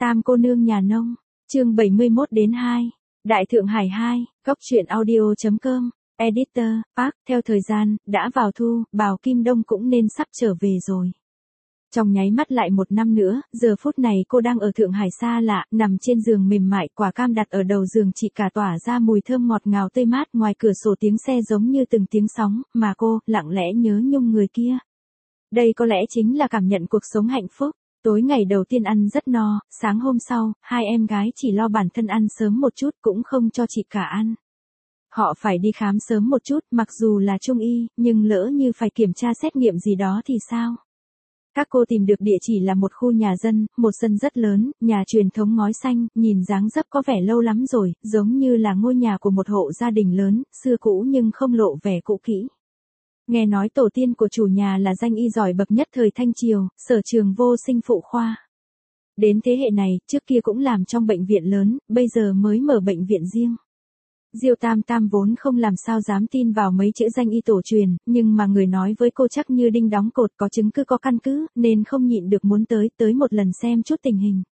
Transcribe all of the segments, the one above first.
Tam cô nương nhà nông, chương 71-2, Đại Thượng Hải 2, Góc truyện audio.com, Editor, Park, theo thời gian, đã vào thu, Bào Kim Đông cũng nên sắp trở về rồi. Trong nháy mắt lại một năm nữa, giờ phút này cô đang ở Thượng Hải xa lạ, nằm trên giường mềm mại, quả cam đặt ở đầu giường chị cả tỏa ra mùi thơm ngọt ngào tươi mát, ngoài cửa sổ tiếng xe giống như từng tiếng sóng, mà cô, lặng lẽ nhớ nhung người kia. Đây có lẽ chính là cảm nhận cuộc sống hạnh phúc. Tối ngày đầu tiên ăn rất no, sáng hôm sau, hai em gái chỉ lo bản thân ăn sớm một chút cũng không cho chị cả ăn. Họ phải đi khám sớm một chút, mặc dù là trung y, nhưng lỡ như phải kiểm tra xét nghiệm gì đó thì sao? Các cô tìm được địa chỉ là một khu nhà dân, một sân rất lớn, nhà truyền thống ngói xanh, nhìn dáng dấp có vẻ lâu lắm rồi, giống như là ngôi nhà của một hộ gia đình lớn, xưa cũ nhưng không lộ vẻ cũ kỹ. Nghe nói tổ tiên của chủ nhà là danh y giỏi bậc nhất thời Thanh Triều, Sở Trường Vô Sinh phụ khoa. Đến thế hệ này, trước kia cũng làm trong bệnh viện lớn, bây giờ mới mở bệnh viện riêng. Diêu Tam Tam vốn không làm sao dám tin vào mấy chữ danh y tổ truyền, nhưng mà người nói với cô chắc như đinh đóng cột, có chứng cứ có căn cứ, nên không nhịn được muốn tới một lần xem chút tình hình.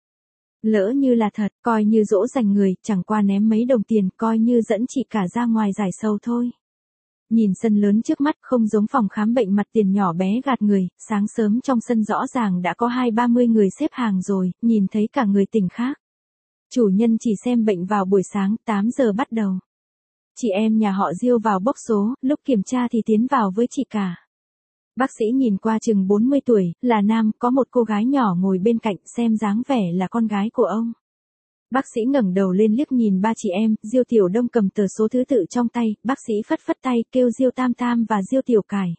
Lỡ như là thật, coi như dỗ dành người, chẳng qua ném mấy đồng tiền, coi như dẫn chị cả ra ngoài giải sầu thôi. Nhìn sân lớn trước mắt không giống phòng khám bệnh mặt tiền nhỏ bé gạt người, sáng sớm trong sân rõ ràng đã có 20-30 người xếp hàng rồi, nhìn thấy cả người tỉnh khác. Chủ nhân chỉ xem bệnh vào buổi sáng, 8 giờ bắt đầu. Chị em nhà họ Diêu vào bốc số, lúc kiểm tra thì tiến vào với chị cả. Bác sĩ nhìn qua chừng 40 tuổi, là nam, có một cô gái nhỏ ngồi bên cạnh, xem dáng vẻ là con gái của ông. Bác sĩ ngẩng đầu lên liếc nhìn ba chị em, Diêu Tiểu Đông cầm tờ số thứ tự trong tay, bác sĩ phất phất tay, kêu Diêu Tam Tam và Diêu Tiểu Cải.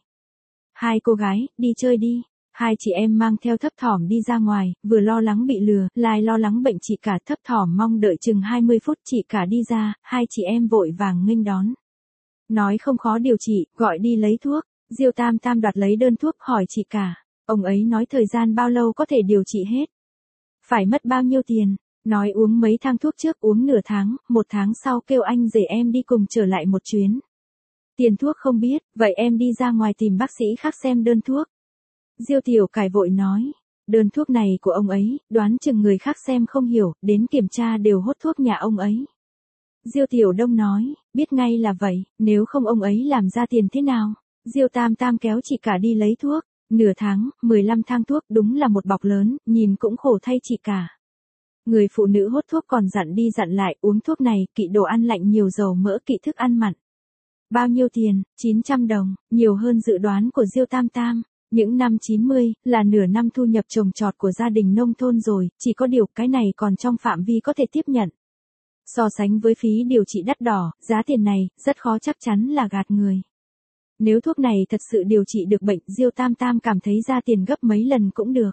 Hai cô gái, đi chơi đi. Hai chị em mang theo thấp thỏm đi ra ngoài, vừa lo lắng bị lừa, lại lo lắng bệnh chị cả, thấp thỏm mong đợi chừng 20 phút chị cả đi ra, hai chị em vội vàng nghênh đón. Nói không khó điều trị, gọi đi lấy thuốc. Diêu Tam Tam đoạt lấy đơn thuốc, hỏi chị cả. Ông ấy nói thời gian bao lâu có thể điều trị hết? Phải mất bao nhiêu tiền? Nói uống mấy thang thuốc trước, uống nửa tháng, 1 tháng sau kêu anh rể em đi cùng trở lại một chuyến. Tiền thuốc không biết, vậy em đi ra ngoài tìm bác sĩ khác xem đơn thuốc. Diêu Tiểu Cải vội nói, đơn thuốc này của ông ấy, đoán chừng người khác xem không hiểu, đến kiểm tra đều hốt thuốc nhà ông ấy. Diêu Tiểu Đông nói, biết ngay là vậy, nếu không ông ấy làm ra tiền thế nào? Diêu Tam Tam kéo chị cả đi lấy thuốc, nửa tháng, 15 thang thuốc, đúng là một bọc lớn, nhìn cũng khổ thay chị cả. Người phụ nữ hốt thuốc còn dặn đi dặn lại, uống thuốc này, kỵ đồ ăn lạnh nhiều dầu mỡ, kỵ thức ăn mặn. Bao nhiêu tiền? 900 đồng, nhiều hơn dự đoán của Diêu Tam Tam. Những năm 90, là nửa năm thu nhập trồng trọt của gia đình nông thôn rồi, chỉ có điều cái này còn trong phạm vi có thể tiếp nhận. So sánh với phí điều trị đắt đỏ, giá tiền này, rất khó chắc chắn là gạt người. Nếu thuốc này thật sự điều trị được bệnh, Diêu Tam Tam cảm thấy ra tiền gấp mấy lần cũng được.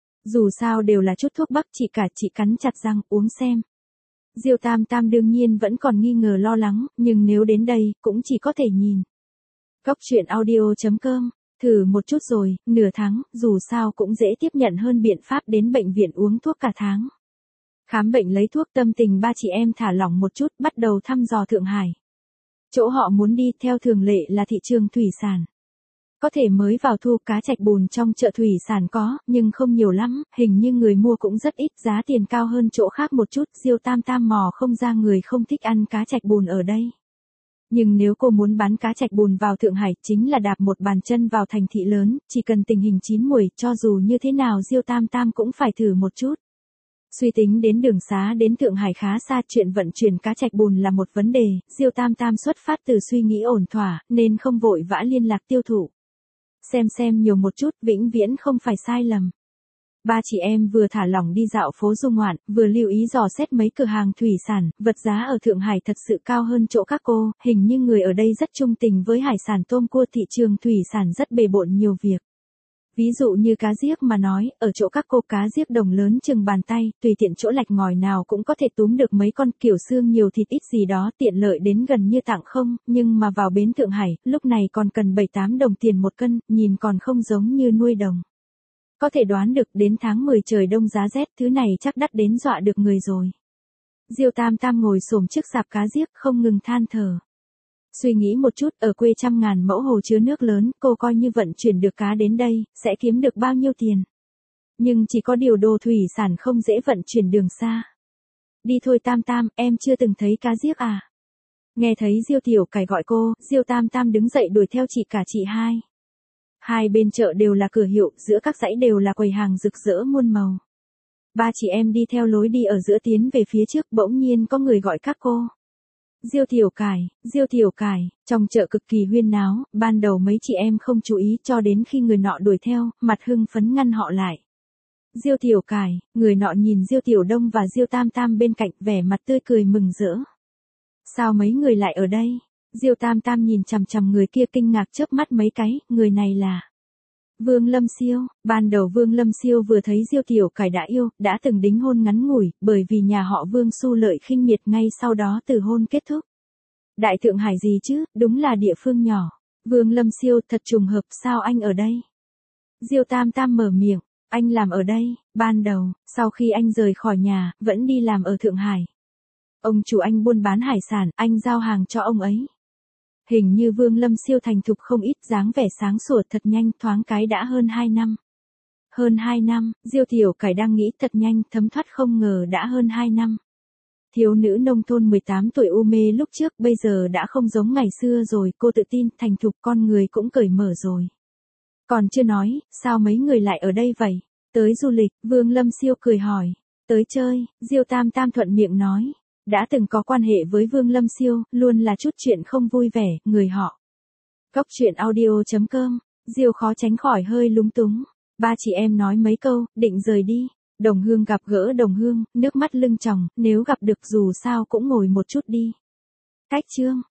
Dù sao đều là chút thuốc bắc, chị cắn chặt răng, uống xem. Diêu Tam Tam đương nhiên vẫn còn nghi ngờ lo lắng, nhưng nếu đến đây, cũng chỉ có thể nhìn. Góc truyện audio.com, thử một chút rồi, nửa tháng, dù sao cũng dễ tiếp nhận hơn biện pháp đến bệnh viện uống thuốc cả tháng. Khám bệnh lấy thuốc, tâm tình ba chị em thả lỏng một chút, bắt đầu thăm dò Thượng Hải. Chỗ họ muốn đi theo thường lệ là thị trường thủy sản. Có thể mới vào thu, cá trạch bùn trong chợ thủy sản có, nhưng không nhiều lắm, hình như người mua cũng rất ít, giá tiền cao hơn chỗ khác một chút, Diêu Tam Tam mò không ra người không thích ăn cá trạch bùn ở đây. Nhưng nếu cô muốn bán cá trạch bùn vào Thượng Hải, chính là đạp một bàn chân vào thành thị lớn, chỉ cần tình hình chín muồi, cho dù như thế nào Diêu Tam Tam cũng phải thử một chút. Suy tính đến đường xá đến Thượng Hải khá xa, chuyện vận chuyển cá trạch bùn là một vấn đề, Diêu Tam Tam xuất phát từ suy nghĩ ổn thỏa, nên không vội vã liên lạc tiêu thụ. Xem nhiều một chút, vĩnh viễn không phải sai lầm. Ba chị em vừa thả lỏng đi dạo phố du ngoạn, vừa lưu ý dò xét mấy cửa hàng thủy sản, vật giá ở Thượng Hải thật sự cao hơn chỗ các cô, hình như người ở đây rất trung tình với hải sản tôm cua, thị trường thủy sản rất bề bộn nhiều việc. Ví dụ như cá giếc mà nói, ở chỗ các cô cá giếc đồng lớn chừng bàn tay, tùy tiện chỗ lạch ngòi nào cũng có thể túm được mấy con, kiểu xương nhiều thịt ít gì đó, tiện lợi đến gần như tặng không, nhưng mà vào bến Thượng Hải, lúc này còn cần 7-8 đồng tiền một cân, nhìn còn không giống như nuôi đồng. Có thể đoán được đến tháng 10 trời đông giá rét, thứ này chắc đắt đến dọa được người rồi. Diêu Tam Tam ngồi xổm trước sạp cá giếc không ngừng than thở. Suy nghĩ một chút, ở quê 100.000 mẫu hồ chứa nước lớn, cô coi như vận chuyển được cá đến đây, sẽ kiếm được bao nhiêu tiền. Nhưng chỉ có điều đồ thủy sản không dễ vận chuyển đường xa. Đi thôi Tam Tam, em chưa từng thấy cá giếc à? Nghe thấy Diêu Tiểu Cải gọi cô, Diêu Tam Tam đứng dậy đuổi theo chị cả chị hai. Hai bên chợ đều là cửa hiệu, giữa các dãy đều là quầy hàng rực rỡ muôn màu. Ba chị em đi theo lối đi ở giữa tiến về phía trước, bỗng nhiên có người gọi các cô. Diêu Tiểu Cải, trong chợ cực kỳ huyên náo, ban đầu mấy chị em không chú ý cho đến khi người nọ đuổi theo, mặt hưng phấn ngăn họ lại. Diêu Tiểu Cải, người nọ nhìn Diêu Tiểu Đông và Diêu Tam Tam bên cạnh, vẻ mặt tươi cười mừng rỡ. Sao mấy người lại ở đây? Diêu Tam Tam nhìn chằm chằm người kia kinh ngạc chớp mắt mấy cái, người này là Vương Lâm Siêu. Ban đầu Vương Lâm Siêu vừa thấy Diêu Tiểu Cải đã yêu, đã từng đính hôn ngắn ngủi, bởi vì nhà họ Vương su lợi khinh miệt, ngay sau đó từ hôn kết thúc. Đại Thượng Hải gì chứ, đúng là địa phương nhỏ. Vương Lâm Siêu, thật trùng hợp, sao anh ở đây? Diêu Tam Tam mở miệng, anh làm ở đây, ban đầu, sau khi anh rời khỏi nhà, vẫn đi làm ở Thượng Hải. Ông chủ anh buôn bán hải sản, anh giao hàng cho ông ấy. Hình như Vương Lâm Siêu thành thục không ít, dáng vẻ sáng sủa thật nhanh, thoáng cái đã hơn 2 năm. Hơn 2 năm, Diêu Tiểu Cải đang nghĩ thật nhanh, thấm thoát không ngờ đã hơn 2 năm. Thiếu nữ nông thôn 18 tuổi u mê lúc trước bây giờ đã không giống ngày xưa rồi, cô tự tin, thành thục, con người cũng cởi mở rồi. Còn chưa nói, sao mấy người lại ở đây vậy? Tới du lịch, Vương Lâm Siêu cười hỏi. Tới chơi, Diêu Tam Tam thuận miệng nói. Đã từng có quan hệ với Vương Lâm Siêu, luôn là chút chuyện không vui vẻ, người họ. Cóc truyện audio.com, Diêu khó tránh khỏi hơi lúng túng. Ba chị em nói mấy câu, định rời đi. Đồng Hương gặp gỡ Đồng Hương, nước mắt lưng tròng, nếu gặp được dù sao cũng ngồi một chút đi. Cách chương.